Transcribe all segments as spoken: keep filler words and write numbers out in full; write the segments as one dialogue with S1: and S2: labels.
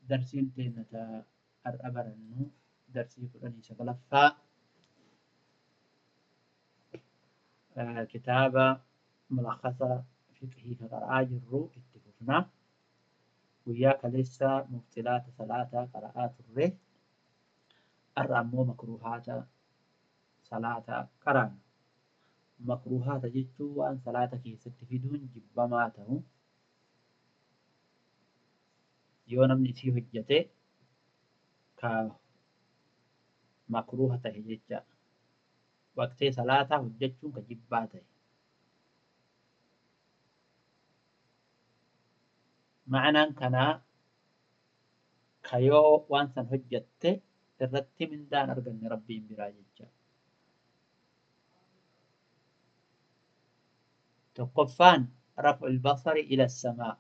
S1: درسين تينتا الأبرنو درسي كلني سقلفا آه كتابة ملخصة فقهي كقراءة جرو اتفقنا وياك لسه مبتلات ثلاثة قراءات الره الرمو مكروهات صلاة قران مكروهات جتو وأن صلاة كي ستفيدون جبماته يونم نسي هجته ka makruha tahe jecha waqtee salaataa hojjechuun ka jibbaa tahe ma'anaan kanaa ka yoo waan san hojjette irratti mindaan arganne rabbiin biraa jecha tokkoffaan raf'u albasari ila samaa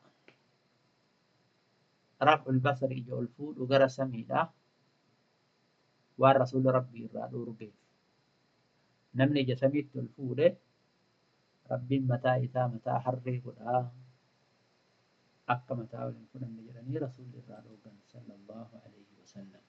S1: raf'u albasari ija ol fuudhu gara samiidha waan rasuula rabbii irraa dhorge namni ija samiitti ol fuudhe rabbiin mataa isaa mataa harree godhaa akka mataa waliin fudhanne jedhanii rasuulli irraa dhorgan sallallahu alayhi wasallam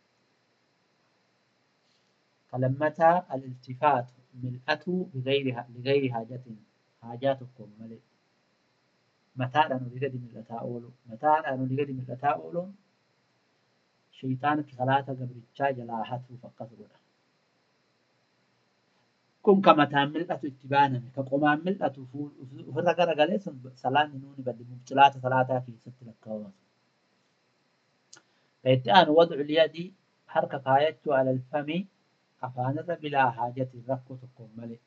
S1: فلمتا الالتفات ملأته بغير لغير حاجة حاجاتكم ملئ متى أنا نريد من الأتاؤول متى أنا نريد من الأتاؤول شيطان كخلاته قبل الشاي جلاحته فقط ولا كم كما تعمل أتو اتبانا كقوم عمل أتو فول وفرق رجالس سلام نوني بدي مبتلات ثلاثة في ست الكوات فإتان وضع اليد حركة قايته على الفم أفان بلا حاجة ركو تقوم ملئ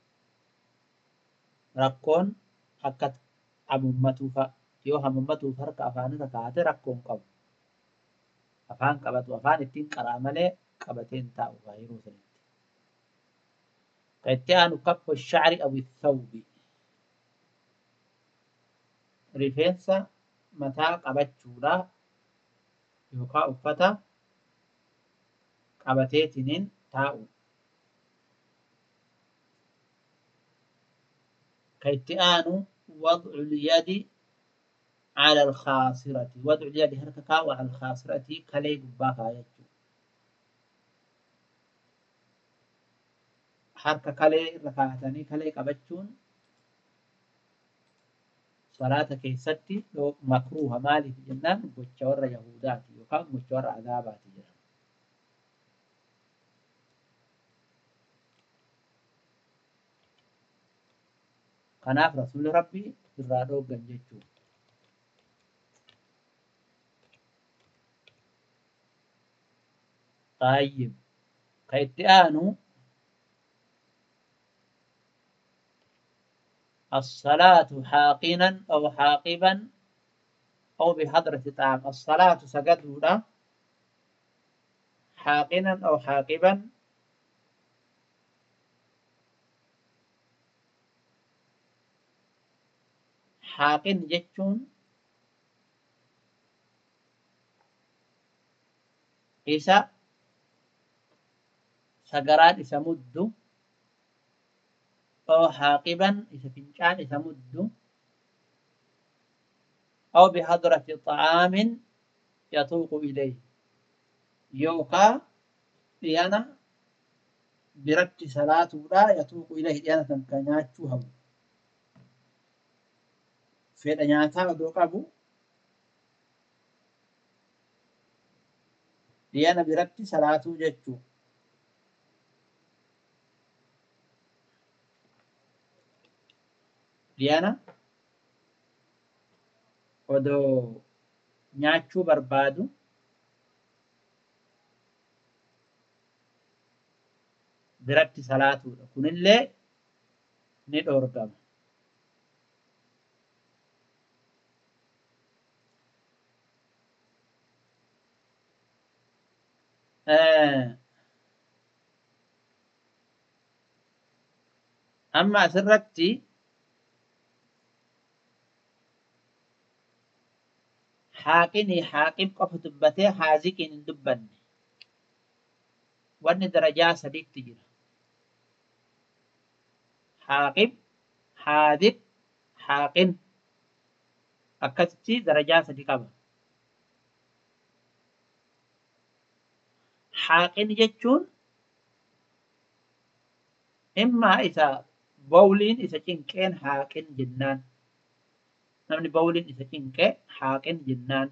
S1: ركون حكت أممته ف يوها أممته فرق أفان ركعته ركون قبل أفان قبت وأفان التين قرامله قبتين تاو غيرو سنت كيتان كف الشعر أو الثوب ريفنسا متى قبت شورا يوكا أفتا قبتين تاو كيتان وضع اليد على الخاصرة وضع اليد هركا وعلى الخاصرة كلي بباكا يجو حركة كلي ركعتني كلي قبتشون صلاة كيستي لو مكروه مالي في جنان بوشور يهوداتي وكان بوشور عذاباتي جنان كناف رسول ربي الرادو جنجتشو طيب كيتانو الصلاة حاقنا أو حاقبا أو بحضرة طعام الصلاة سجدودا حاقنا أو حاقبا حاقن جتشون إسا سجرات إسا مدو أو حاقبا إذا فنجان إذا مد أو بحضرة طعام يطوق إليه يوكا لأنا برد صلاة لا يطوق إليه لأنا تنكنات شوهم في الأنياتا ودوقابو لأنا برد صلاة جتشو Liana odoo nyaachuu barbaadu biratti salaatuudha. Kunillee ni dhoorgama. Amma asirratti حاقني حاقب قف دبته حازقين دبن وان درجة صديق تجرى حاقب حاذق حاقن أكثتي درجة صديقة haaqin jechuun immaa isa bawliin isa cinqeen haaqin jennaan. Namni bawliin isa cinqee haaqin jennaan.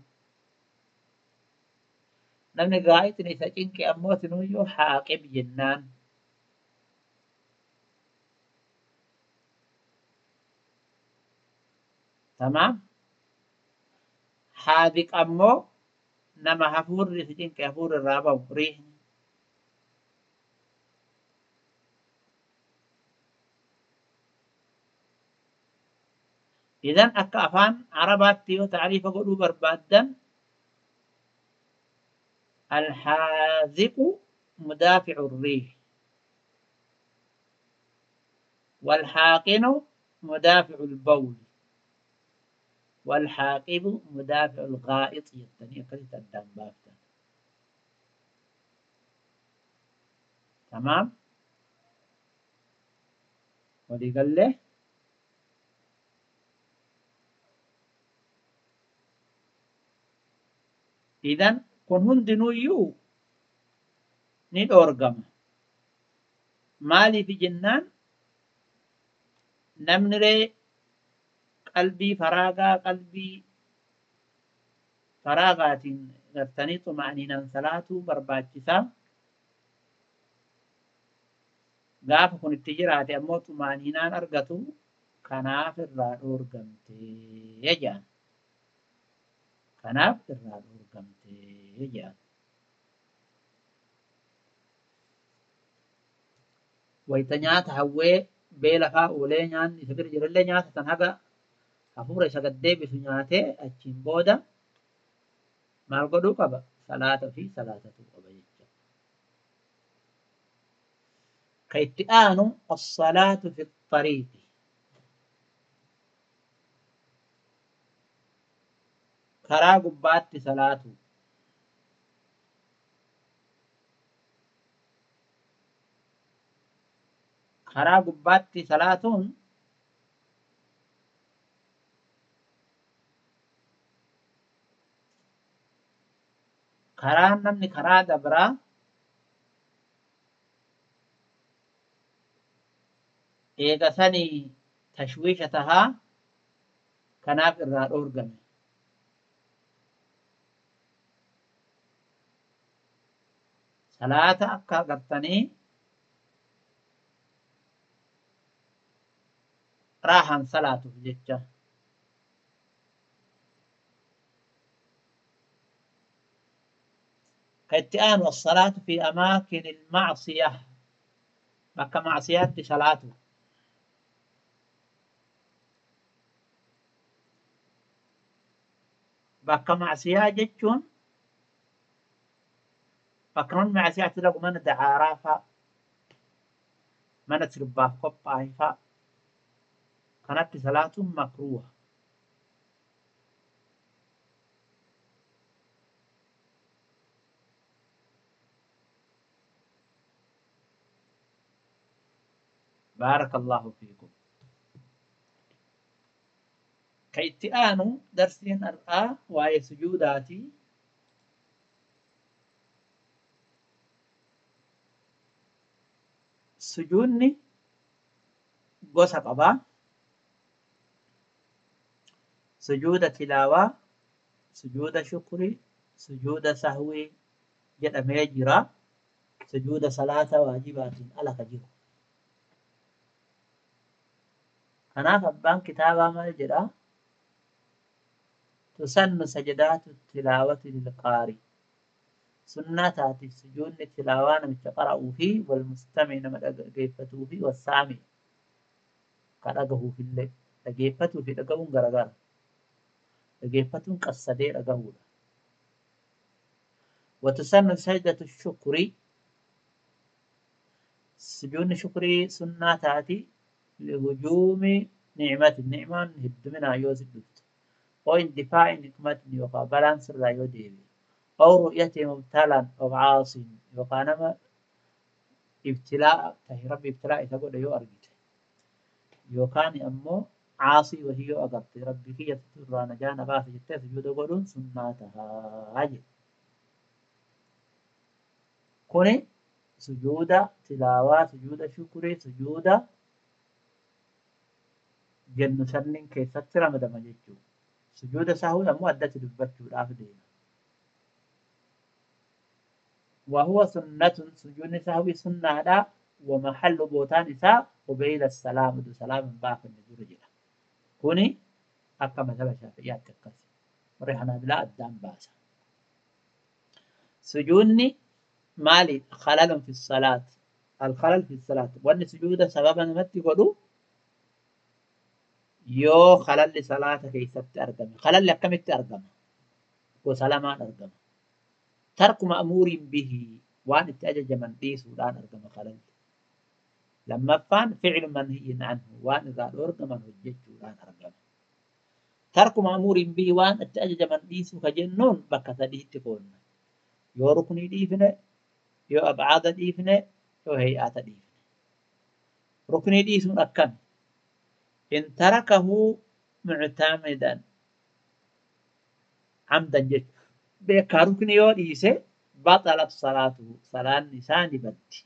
S1: Namni gaa'ixni isa cinqe ammoo sinuyyuu haaqib jennaan. Tamaam. Haadiq ammoo nama hafuurri isa cinqe hafuurri irraa bahu riihni. Idan akka afaan Arabaatti yoo taariifa godhuu barbaaddan الحاذق مدافع الريح والحاقن مدافع البول والحاقب مدافع الغائط يتني كلمة الدم بافتا. تمام. ودي قال له إذن kun hundinuyyuu ni dhoorgama. Maaliif jennaan namniree qalbii faraagaa qalbii faraagaatiin gartanii xuma'aniinaan salaatuu barbaachisaa. Gaafa kun itti jiraate ammoo xuma'aniinaan argatu kanaaf irraa dhoorgamtee jedhan. Kanaaf irraa dhoorgamtee jedhan. Wayita nyaata hawwee beela fa'aa oolee nyaanni isa bira jirallee nyaata san haga hafuura isa gad deebisu nyaatee achiin booda maal godhuu qaba? Salaata fi salaatatuu qaba jechuudha. Ka itti aanu as-salaatu fi xariiqi. Karaa gubbaatti salaatu. Karaa gubbaatti salaatuun karaa namni karaa dabraa eega sanii tashwiisha tahaa kanaaf irraa dhoorgame. Salaata akka agartanii raahan salaatuuf jecha. Kaitti aanu as-salaatu fi amaakin il-macsiyah bakka macsiyaatti salaatu. Bakka macsiyaa jechuun bakka namni macsiyaatti lagu mana dacaaraa fa'a mana sirbaaf qophaa'e fa'a kanatti salaatuun makruuha. بارك الله فيكم. كيتي آنو درسين أرآ واي سجوداتي سجودني قوسة قبا سجود تلاوة سجود شكري سجود سهوي جد ميجرا سجود صلاة واجبات على كجيرو. kanaaf abbaan kitaabaa maal jedha tusannu sajadaatu tilaawati lilqaari sunnaa taati sujuudni tilaawaa namicha qara'uu fi wal mustami nama dhageeffatuu fi wassaami ka dhagahuuf illee dhageeffatuu fi dhagahuun garagara dhageeffatuun qassadee dhagahuudha. Watusannu sajdatu shukrii sujuudni shukrii sunnaa taati لهجوم نعمة النعمة هد منها يوز الدفت أو اندفاع نقمة يوقع بالانس الرايو ديبي أو رؤية مبتلا أو عاص يوقع نما ابتلاء تهي ربي ابتلاء تقول يو أرجت يوقعني أمو عاصي وهي أقبت ربي كي يتطر نجانا باس جتة سجود قولون سناتها هاجي kuni sujuuda tilaawaa, sujuuda shukurii, sujuuda jennu sanniin keessatti ramadama jechuudha. Sujuuda sahwii ammoo addatti dubbachuudhaaf deema. وهو سنة سجود سهوي سنة لا ومحل بوتان إساء قبيل السلام دو سلام باق النجور جدا كوني أكا مثلا شافعيات تكسي وريحنا بلا الدام باسا سجودني مالي خلل في الصلاة الخلل في الصلاة وأن سجود سببا متي قدو يو خلل صلاة كيست أرقم خلل لكم أرقم وسلامان أرقم ترك مأمور به وان اتأجج من ديس ودان أرقم خلل لما فان فعل منهي عنه وان إذا أرقم من هجج ودان أرقم ترك مأمور به وان اتأجج من ديس وكجنون بكث ديه تقول يو ركني ديفنه يو أبعاد ديفنه يو هيئات ديفنه ركني ديس أكم إن تركه معتمدا عمدا جد بيكا ركني يو ديسه بطلت صلاته صلاة نسان بدي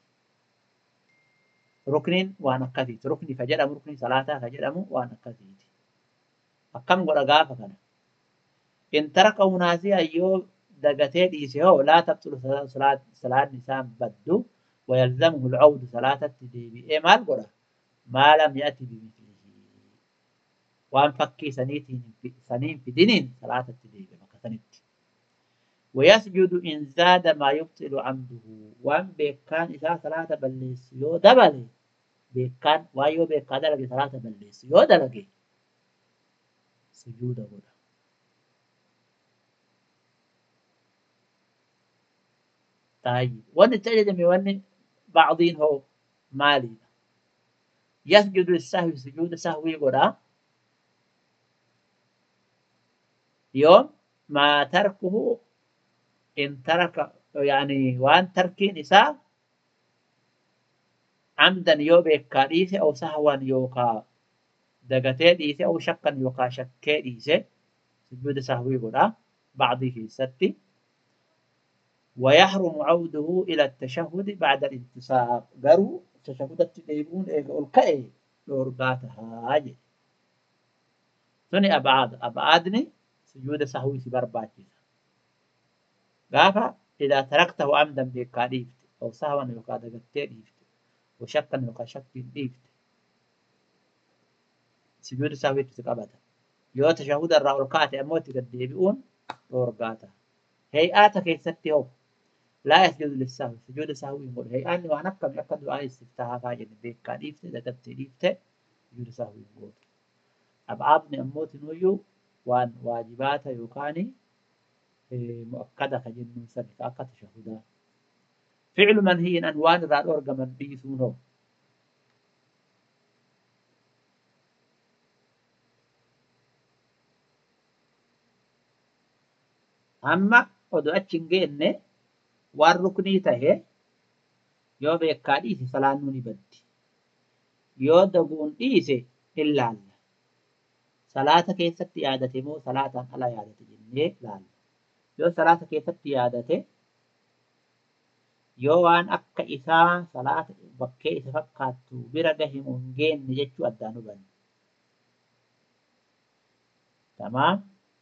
S1: ركن وانا كثيت ركن فجرم ركن صلاة فجرم وانا كثيت أكم قرقافة كان إن تركه ناسي أيو دقتين ديسه لا تبطل صلاة صلاة نسان بدو ويلزمه العود صلاة التديبي إيه مال قرأ ما لم يأتي بمثله وان فكي سنين في سنين في دين صلاة التديبي مكثنت ويسجد إن زاد ما يبطل عمده وان بيكان إذا صلاة بلس يو دبلي بيكان وايو بيكان دلقي صلاة بلس يو دلقي سجود هنا طيب وان التجد من وان بعضين هو مالي يسجد للسهو سجود سهوي قرأ يوم ما تركه إن ترك يعني وان تركي نساء عمدا يو بيكاريسي أو سهوا يوكا دقتي ديسي أو شكا يوكا شكي ديسي سجود سهوي قرأ بعضه ستي ويحرم عوده إلى التشهد بعد الانتصاب قروا تشهد التديبون إيقول كأي لورقاتها هاجي ثني أبعاد أبعادني سجود سهوي سبرباتي غافا إذا تركته عمدا بكاريفت أو سهوا يوكا دقتي ديفت وشكا يوكا شكي ديفت سجود سهوي تتقبض يو تشهد الرأولكات أموت قديبون لورقاتها هيئاتك يستيو لا يسجد للسهو سجود سهو يقول هي أني وأنا كم يكاد دعاء استفتاح فاجد بيك كاريفته دقت ريفته سجود سهو يقول أبعادني أموت نويو وان واجباتها يوكاني مؤكدة كجن سنك أكا تشهدا فعل منهي أنوان ذا الأرقى من بيثونه أما ودو أتشنجيني waan ruknii tahe yoo beekaa dhiise salaannuu ni baddi yoo daguun dhiise ilaalla salaata keessatti yaadate moo salaataan ala yaadate jennee laalla yoo salaata keessatti yaadate yoo waan akka isaa salaata bakkee isa fakkaattu bira gahimu hin geenne jechuu addaan hubanne tamaam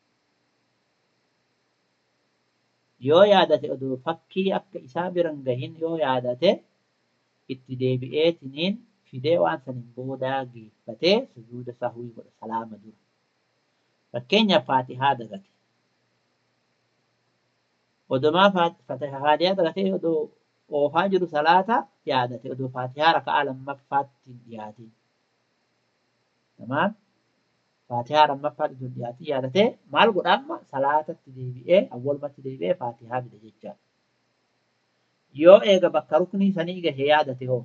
S1: yoo yaadate oduu fakkii akka isaa biran gahin yoo yaadate itti deebi'eetiniin fidee waan sanin boodaa geeffatee sujuuda sahwii godha salaama dura fakkeenyaaf faatihaa dagate odumaa faatihaa dagatee oduu oofaa jiru salaata yaadate oduu faatihaa raka'aa lammaffaatti dhiyaatiin tamaam faatihaa lammaffaatti dhiyaatiin yaadate maal godha amma salaatatti deebi'ee awwalumatti deebi'ee faatihaa bida jechaa yoo eega bakka ruknii sanii gahe yaadate hoo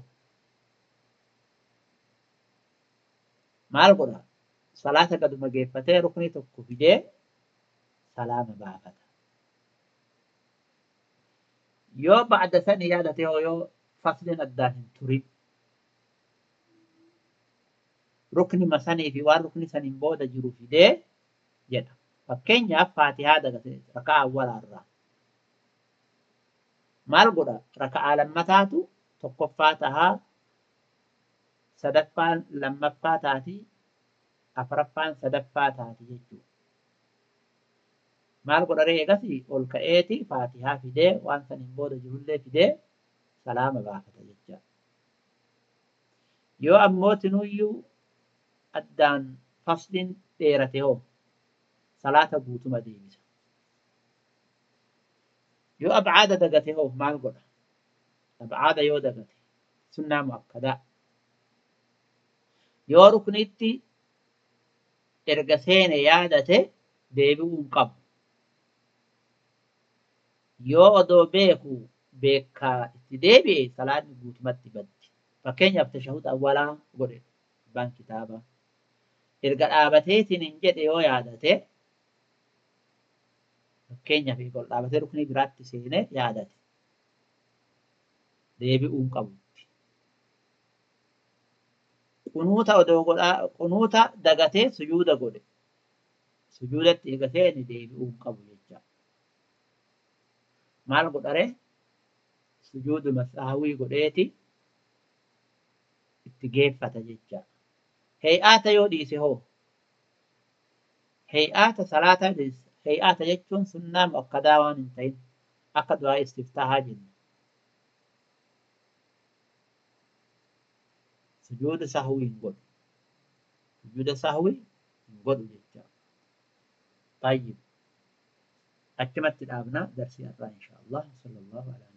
S1: maal godha salaata gaduma geeffatee ruknii tokko fidee salaama baafata yoo ba'da sanii yaadate hoo yoo faslin addaan hin turin rukni masanii fi waan rukni saniin booda jiru fidee jedha fakkeenyaaf faatihaa dagate rakaa awwalaarraa maal godha raka'aa lammataatu tokkoffaa tahaa sadaffaan lammaffaa taati afuraffaan sadaffaa taati jechuudha. Maal godha ree egasii ol ka'eeti faatihaa fidee waan saniin booda jirullee fidee salaama baafata jecha. Yoo ammootinuyyuu addaan fasliin dheerate hoo salaata guutuma deebisa. Yoo abcaada dagate hoo maal godha? Abcaada yoo dagate sunnaa mu'akkadaa. Yoo ruknitti erga seene yaadate deebi'uu hin qabu. Yoo odoo beeku beekaa itti deebi'e salaatni guutumatti baddi. Fakkeenyaaf tashahuda awwalaa godhe abbaan kitaabaa. Erga dhaabateetiin hin jedhe yoo yaadate fakkeenyaaf ol dhaabatee ruknii biraatti seene yaadate deebi'uu hin qabu. Qunuuta odoo godhaa qunuuta dagatee sujuuda godhe sujuudatti eega seene deebi'uu hin qabu jecha. Maal godhare sujuuduma saahwii godheeti itti geeffata jecha. Hay'aata yoo dhiise hoo hay'aata salaataa dhiise. Hay'aata jechuun sunnaa mu'akkadaa waan hin ta'in akka du'aa istiftaahaa jenna. Sujuuda sahwii hin godhu. Sujuuda sahwii hin godhu jecha. Tayyib. Achumatti dhaabna darsii irraa inshaAllah. Sallallahu alaihi